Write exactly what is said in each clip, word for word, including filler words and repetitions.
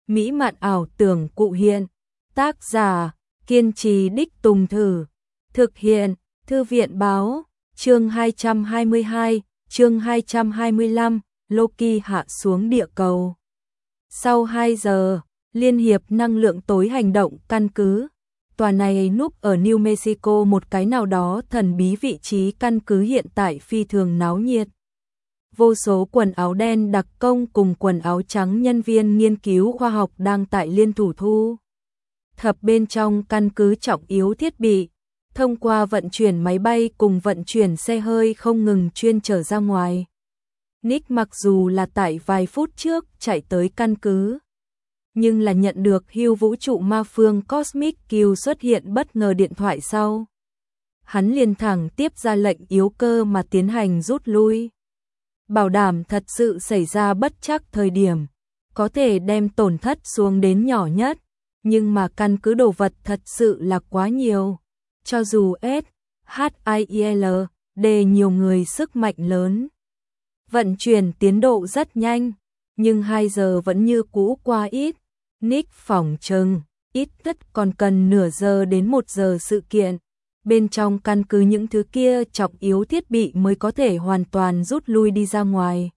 mỹ mạn ảo tưởng cụ hiện. Tác giả, kiên trì đích tùng thử. Thực hiện, Thư viện báo, chương hai trăm hai mươi hai, chương hai trăm hai mươi lăm, Loki hạ xuống địa cầu. Sau hai giờ, Liên hiệp năng lượng tối hành động căn cứ. Tòa này núp ở New Mexico, một cái nào đó thần bí vị trí căn cứ hiện tại phi thường náo nhiệt. Vô số quần áo đen đặc công cùng quần áo trắng nhân viên nghiên cứu khoa học đang tại liên thủ thu thập bên trong căn cứ trọng yếu thiết bị, thông qua vận chuyển máy bay cùng vận chuyển xe hơi không ngừng chuyên trở ra ngoài. Nick mặc dù là tại vài phút trước chạy tới căn cứ, nhưng là nhận được hưu vũ trụ ma phương Cosmic Q xuất hiện bất ngờ điện thoại sau. Hắn liền thẳng tiếp ra lệnh yếu cơ mà tiến hành rút lui. Bảo đảm thật sự xảy ra bất trắc thời điểm, có thể đem tổn thất xuống đến nhỏ nhất, nhưng mà căn cứ đồ vật thật sự là quá nhiều. Cho dù S, H I L, D nhiều người sức mạnh lớn, vận chuyển tiến độ rất nhanh, nhưng hai giờ vẫn như cũ quá ít. Nick phỏng chừng, ít nhất còn cần nửa giờ đến một giờ sự kiện. Bên trong căn cứ những thứ kia trọng yếu thiết bị mới có thể hoàn toàn rút lui đi ra ngoài.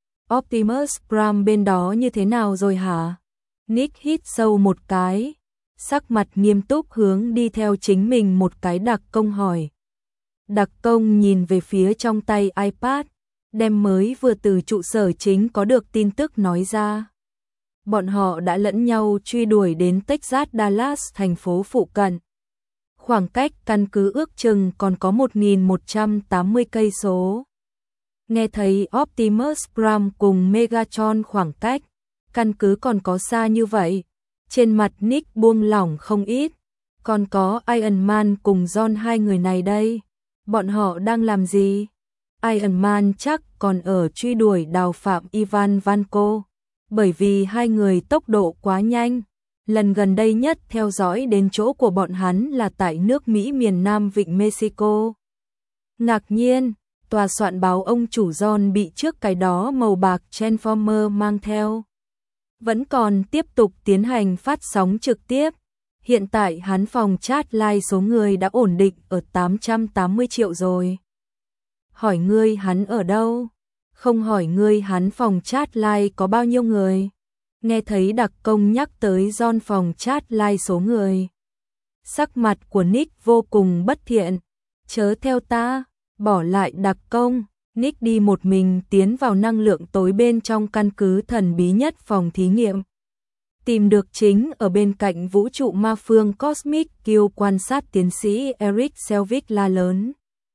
Optimus Prime bên đó như thế nào rồi hả? Nick hít sâu một cái, sắc mặt nghiêm túc hướng đi theo chính mình một cái đặc công hỏi. Đặc công nhìn về phía trong tay iPad, đem mới vừa từ trụ sở chính có được tin tức nói ra. Bọn họ đã lẫn nhau truy đuổi đến Texas Dallas thành phố phụ cận. Khoảng cách căn cứ ước chừng còn có một nghìn một trăm tám mươi cây số. Nghe thấy Optimus Prime cùng Megatron khoảng cách, căn cứ còn có xa như vậy. Trên mặt Nick buông lỏng không ít. Còn có Iron Man cùng John, hai người này đây. Bọn họ đang làm gì? Iron Man chắc còn ở truy đuổi đào phạm Ivan Vanko. Bởi vì hai người tốc độ quá nhanh. Lần gần đây nhất theo dõi đến chỗ của bọn hắn là tại nước Mỹ miền Nam vịnh Mexico. Ngạc nhiên, tòa soạn báo ông chủ John bị trước cái đó màu bạc Transformer mang theo. Vẫn còn tiếp tục tiến hành phát sóng trực tiếp. Hiện tại hắn phòng chat live số người đã ổn định ở tám trăm tám mươi triệu rồi. Hỏi ngươi hắn ở đâu? Không hỏi ngươi hắn phòng chat live có bao nhiêu người? Nghe thấy đặc công nhắc tới John phòng chat live số người. Sắc mặt của Nick vô cùng bất thiện. Chớ theo ta, bỏ lại đặc công. Nick đi một mình tiến vào năng lượng tối bên trong căn cứ thần bí nhất phòng thí nghiệm. Tìm được chính ở bên cạnh vũ trụ ma phương Cosmic Q, quan sát tiến sĩ Eric Selvig la lớn.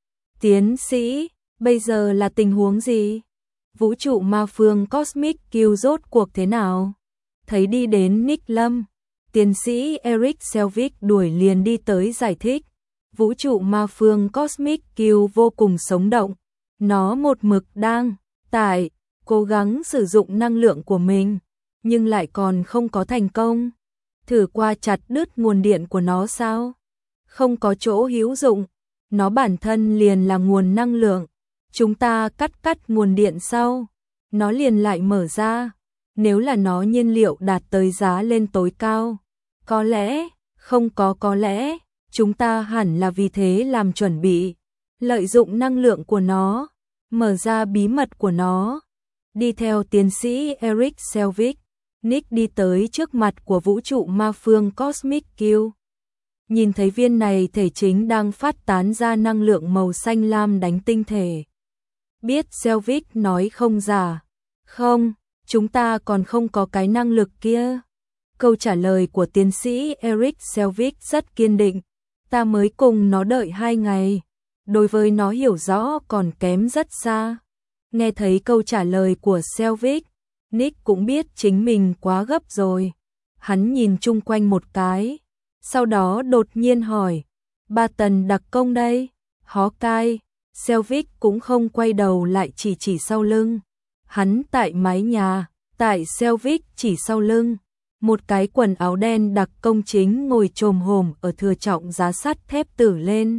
Tiến sĩ, bây giờ là tình huống gì? Vũ trụ ma phương Cosmic Q rốt cuộc thế nào? Thấy đi đến Nick Lâm, tiến sĩ Eric Selvig đuổi liền đi tới giải thích. Vũ trụ ma phương Cosmic Q vô cùng sống động. Nó một mực đang tại cố gắng sử dụng năng lượng của mình, nhưng lại còn không có thành công. Thử qua chặt đứt nguồn điện của nó sao? Không có chỗ hữu dụng. Nó bản thân liền là nguồn năng lượng. Chúng ta cắt cắt nguồn điện sau, nó liền lại mở ra. Nếu là nó nhiên liệu đạt tới giá lên tối cao, có lẽ, không có có lẽ, chúng ta hẳn là vì thế làm chuẩn bị, lợi dụng năng lượng của nó, mở ra bí mật của nó. Đi theo tiến sĩ Eric Selvig, Nick đi tới trước mặt của vũ trụ ma phương Cosmic Q. Nhìn thấy viên này thể chính đang phát tán ra năng lượng màu xanh lam đánh tinh thể. Biết Selvig nói không giả. Không, chúng ta còn không có cái năng lực kia. Câu trả lời của tiến sĩ Eric Selvig rất kiên định. Ta mới cùng nó đợi hai ngày. Đối với nó hiểu rõ còn kém rất xa. Nghe thấy câu trả lời của Selvig, Nick cũng biết chính mình quá gấp rồi. Hắn nhìn chung quanh một cái, sau đó đột nhiên hỏi, ba tần đặc công đây? Hawkeye. Selvig cũng không quay đầu lại, chỉ chỉ sau lưng. Hắn tại mái nhà, tại Selvig chỉ sau lưng. Một cái quần áo đen đặc công chính ngồi chồm hổm ở thừa trọng giá sắt thép tử lên.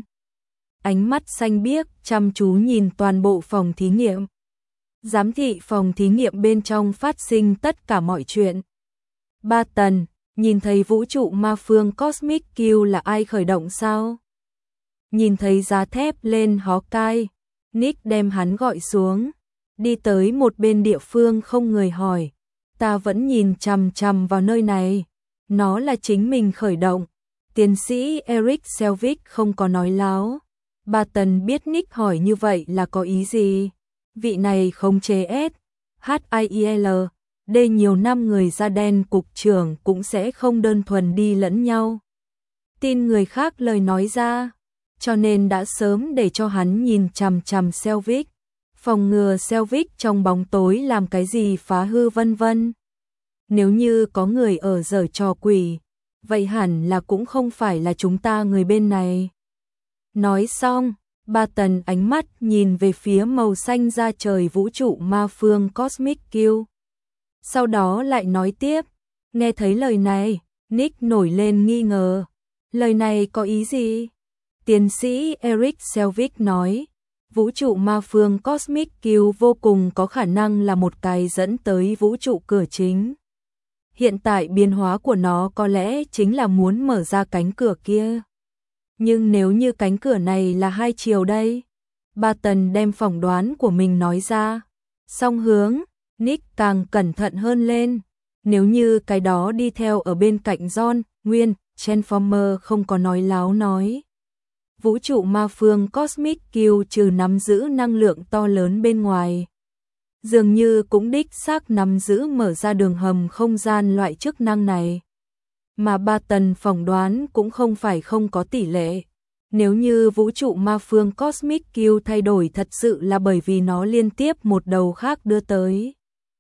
Ánh mắt xanh biếc chăm chú nhìn toàn bộ phòng thí nghiệm. Giám thị phòng thí nghiệm bên trong phát sinh tất cả mọi chuyện. Ba Tần, nhìn thấy vũ trụ ma phương Cosmic Q là ai khởi động sao? Nhìn thấy giá thép lên Hawkeye, Nick đem hắn gọi xuống, đi tới một bên địa phương không người hỏi, ta vẫn nhìn chằm chằm vào nơi này, nó là chính mình khởi động. Tiến sĩ Eric Selvig không có nói láo. Ba Tần biết Nick hỏi như vậy là có ý gì. Vị này không chế S H I E L D nhiều năm người da đen cục trưởng cũng sẽ không đơn thuần đi lẫn nhau. Tin người khác lời nói ra, cho nên đã sớm để cho hắn nhìn chằm chằm Selvig, phòng ngừa Selvig trong bóng tối làm cái gì phá hư vân vân. Nếu như có người ở giở trò quỷ, vậy hẳn là cũng không phải là chúng ta người bên này. Nói xong, Ba Tần ánh mắt nhìn về phía màu xanh da trời vũ trụ ma phương Cosmic Q. Sau đó lại nói tiếp, nghe thấy lời này, Nick nổi lên nghi ngờ. Lời này có ý gì? Tiến sĩ Eric Selvig nói, vũ trụ ma phương Cosmic Q vô cùng có khả năng là một cái dẫn tới vũ trụ cửa chính. Hiện tại biến hóa của nó có lẽ chính là muốn mở ra cánh cửa kia. Nhưng nếu như cánh cửa này là hai chiều đây? Ba Tần đem phỏng đoán của mình nói ra. Song hướng, Nick càng cẩn thận hơn lên. Nếu như cái đó đi theo ở bên cạnh John, Nguyên, Transformer không có nói láo nói. Vũ trụ ma phương Cosmic Q trừ nắm giữ năng lượng to lớn bên ngoài, dường như cũng đích xác nắm giữ mở ra đường hầm không gian loại chức năng này. Mà Ba Tần phỏng đoán cũng không phải không có tỷ lệ. Nếu như vũ trụ ma phương Cosmic Q thay đổi thật sự là bởi vì nó liên tiếp một đầu khác đưa tới.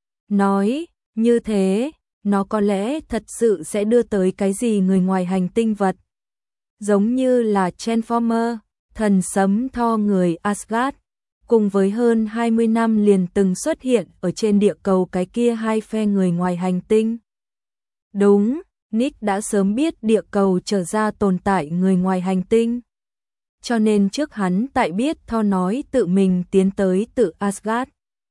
Nói, như thế, nó có lẽ thật sự sẽ đưa tới cái gì người ngoài hành tinh vật. Giống như là Transformer, thần sấm Thor người Asgard, cùng với hơn hai mươi năm liền từng xuất hiện ở trên địa cầu cái kia hai phe người ngoài hành tinh. Đúng, Nick đã sớm biết địa cầu trở ra tồn tại người ngoài hành tinh. Cho nên trước hắn tại biết Thor nói tự mình tiến tới tự Asgard,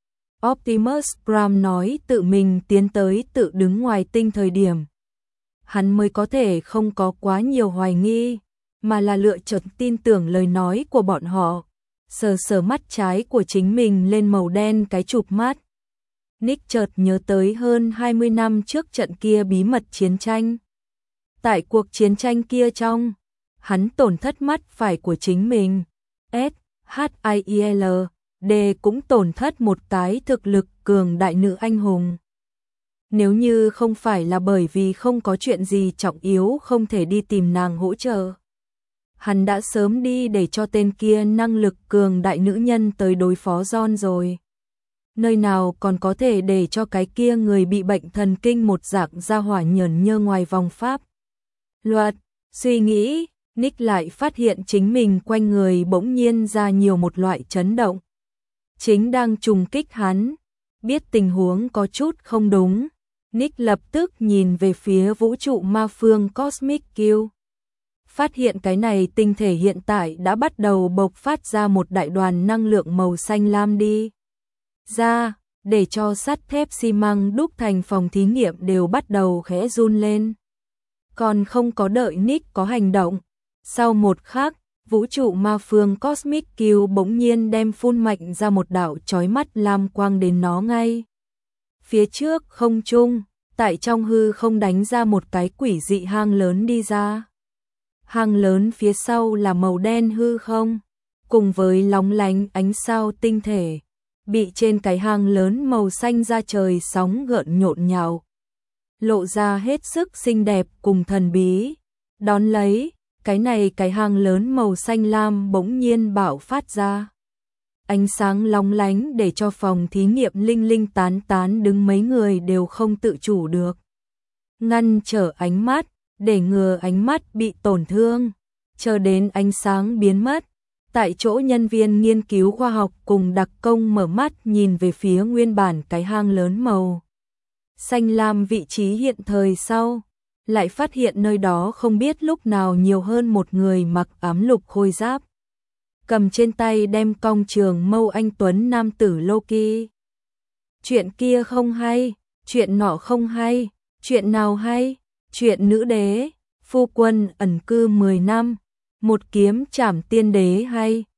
Optimus Prime nói tự mình tiến tới tự đứng ngoài tinh thời điểm, hắn mới có thể không có quá nhiều hoài nghi, mà là lựa chọn tin tưởng lời nói của bọn họ. Sờ sờ mắt trái của chính mình lên màu đen cái chụp mắt. Nick chợt nhớ tới hơn hai mươi năm trước trận kia bí mật chiến tranh. Tại cuộc chiến tranh kia trong, hắn tổn thất mắt phải của chính mình. S H I E L D cũng tổn thất một cái thực lực cường đại nữ anh hùng. Nếu như không phải là bởi vì không có chuyện gì trọng yếu không thể đi tìm nàng hỗ trợ, hắn đã sớm đi để cho tên kia năng lực cường đại nữ nhân tới đối phó John rồi. Nơi nào còn có thể để cho cái kia người bị bệnh thần kinh một dạng ra hỏa nhởn nhơ ngoài vòng pháp luật. Suy nghĩ, Nick lại phát hiện chính mình quanh người bỗng nhiên ra nhiều một loại chấn động. Chính đang trùng kích hắn. Biết tình huống có chút không đúng, Nick lập tức nhìn về phía vũ trụ ma phương Cosmic Q. Phát hiện cái này tinh thể hiện tại đã bắt đầu bộc phát ra một đại đoàn năng lượng màu xanh lam đi ra, để cho sắt thép xi măng đúc thành phòng thí nghiệm đều bắt đầu khẽ run lên. Còn không có đợi Nick có hành động, sau một khắc, vũ trụ ma phương Cosmic Q bỗng nhiên đem phun mạnh ra một đạo chói mắt lam quang đến nó ngay. Phía trước không trung, tại trong hư không đánh ra một cái quỷ dị hang lớn đi ra. Hang lớn phía sau là màu đen hư không, cùng với lóng lánh ánh sao tinh thể, bị trên cái hang lớn màu xanh da trời sóng gợn nhộn nhạo, lộ ra hết sức xinh đẹp cùng thần bí. Đón lấy, cái này cái hang lớn màu xanh lam bỗng nhiên bạo phát ra. Ánh sáng lóng lánh để cho phòng thí nghiệm linh linh tán tán đứng mấy người đều không tự chủ được. Ngăn trở ánh mắt, để ngừa ánh mắt bị tổn thương. Chờ đến ánh sáng biến mất, tại chỗ nhân viên nghiên cứu khoa học cùng đặc công mở mắt nhìn về phía nguyên bản cái hang lớn màu xanh lam vị trí hiện thời sau, lại phát hiện nơi đó không biết lúc nào nhiều hơn một người mặc ám lục khôi giáp, cầm trên tay đem cong trường mâu anh tuấn nam tử Loki. Chuyện kia không hay, chuyện nọ không hay, Chuyện nào hay? Chuyện nữ đế, phu quân ẩn cư mười năm, một kiếm trảm tiên đế hay?